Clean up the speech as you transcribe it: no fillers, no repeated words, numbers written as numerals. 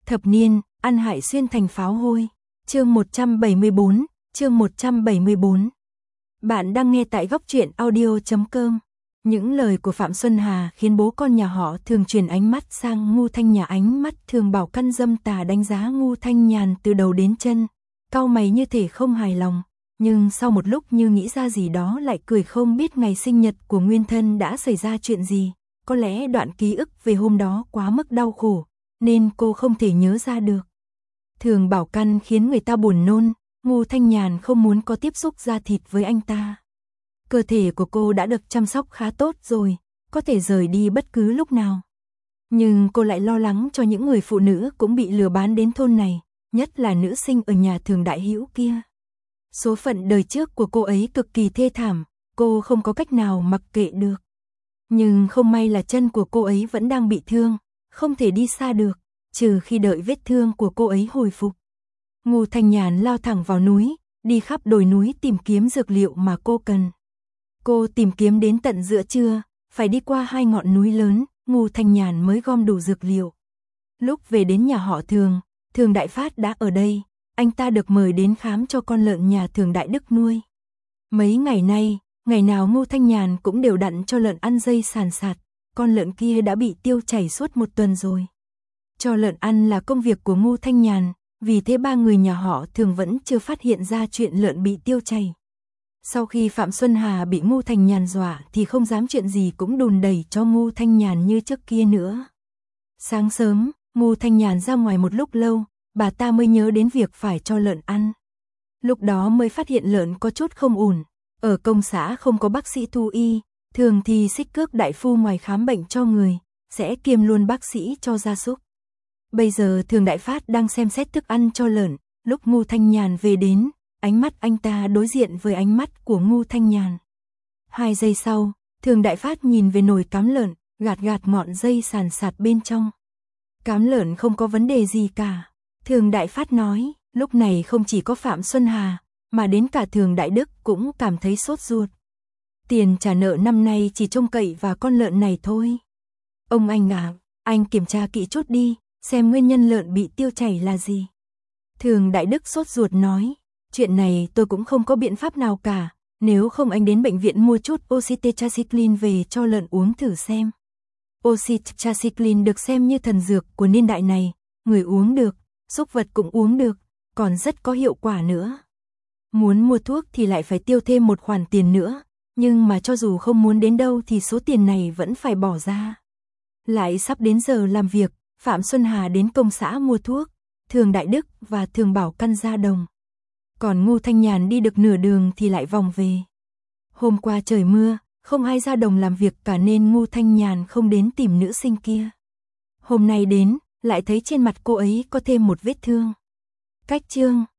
Thập niên, ăn hại xuyên thành pháo hôi. Chương 174, chương 174. Bạn đang nghe tại góc truyện audio.com. Những lời của Phạm Xuân Hà khiến bố con nhà họ Thường chuyển ánh mắt sang Ngô Thanh Nhàn, ánh mắt Thường Bảo Căn dâm tà đánh giá Ngô Thanh Nhàn từ đầu đến chân, cau mày như thể không hài lòng, nhưng sau một lúc như nghĩ ra gì đó lại cười, không biết ngày sinh nhật của nguyên thân đã xảy ra chuyện gì, có lẽ đoạn ký ức về hôm đó quá mức đau khổ, nên cô không thể nhớ ra được. Thường Bảo Căn khiến người ta buồn nôn, Ngô Thanh Nhàn không muốn có tiếp xúc da thịt với anh ta. Cơ thể của cô đã được chăm sóc khá tốt rồi, có thể rời đi bất cứ lúc nào. Nhưng cô lại lo lắng cho những người phụ nữ cũng bị lừa bán đến thôn này, nhất là nữ sinh ở nhà Thường Đại Hữu kia. Số phận đời trước của cô ấy cực kỳ thê thảm, cô không có cách nào mặc kệ được. Nhưng không may là chân của cô ấy vẫn đang bị thương, không thể đi xa được, trừ khi đợi vết thương của cô ấy hồi phục. Ngô Thanh Nhàn lao thẳng vào núi, đi khắp đồi núi tìm kiếm dược liệu mà cô cần. Cô tìm kiếm đến tận giữa trưa, phải đi qua 2 ngọn núi lớn, Ngô Thanh Nhàn mới gom đủ dược liệu. Lúc về đến nhà họ Thường, Thường Đại Phát đã ở đây, anh ta được mời đến khám cho con lợn nhà Thường Đại Đức nuôi. Mấy ngày nay, ngày nào Ngô Thanh Nhàn cũng đều đặn cho lợn ăn dây sàn sạt, con lợn kia đã bị tiêu chảy suốt 1 tuần rồi. Cho lợn ăn là công việc của Ngô Thanh Nhàn, vì thế 3 người nhà họ Thường vẫn chưa phát hiện ra chuyện lợn bị tiêu chảy. Sau khi Phạm Xuân Hà bị Ngô Thanh Nhàn dọa thì không dám chuyện gì cũng đùn đẩy cho Ngô Thanh Nhàn như trước kia nữa. Sáng sớm, Ngô Thanh Nhàn ra ngoài một lúc lâu, bà ta mới nhớ đến việc phải cho lợn ăn. Lúc đó mới phát hiện lợn có chút không ổn. Ở công xã không có bác sĩ thú y, thường thì Xích Cước đại phu ngoài khám bệnh cho người, sẽ kiêm luôn bác sĩ cho gia súc. Bây giờ Thường Đại Phát đang xem xét thức ăn cho lợn, lúc Ngô Thanh Nhàn về đến, ánh mắt anh ta đối diện với ánh mắt của Ngô Thanh Nhàn. 2 giây sau, Thường Đại Phát nhìn về nồi cám lợn, gạt ngọn dây sàn sạt bên trong. Cám lợn không có vấn đề gì cả, Thường Đại Phát nói. Lúc này không chỉ có Phạm Xuân Hà, mà đến cả Thường Đại Đức cũng cảm thấy sốt ruột. Tiền trả nợ năm nay chỉ trông cậy vào con lợn này thôi. Ông anh à, anh kiểm tra kỹ chút đi, xem nguyên nhân lợn bị tiêu chảy là gì. Thường Đại Đức sốt ruột nói, chuyện này tôi cũng không có biện pháp nào cả, nếu không anh đến bệnh viện mua chút oxytetracycline về cho lợn uống thử xem. Oxytetracycline được xem như thần dược của niên đại này, người uống được, súc vật cũng uống được, còn rất có hiệu quả nữa. Muốn mua thuốc thì lại phải tiêu thêm một khoản tiền nữa, nhưng mà cho dù không muốn đến đâu thì số tiền này vẫn phải bỏ ra. Lại sắp đến giờ làm việc, Phạm Xuân Hà đến công xã mua thuốc, Thường Đại Đức và Thường Bảo Căn ra đồng. Còn Ngô Thanh Nhàn đi được nửa đường thì lại vòng về. Hôm qua trời mưa, không ai ra đồng làm việc cả nên Ngô Thanh Nhàn không đến tìm nữ sinh kia. Hôm nay đến, lại thấy trên mặt cô ấy có thêm một vết thương. Cách chương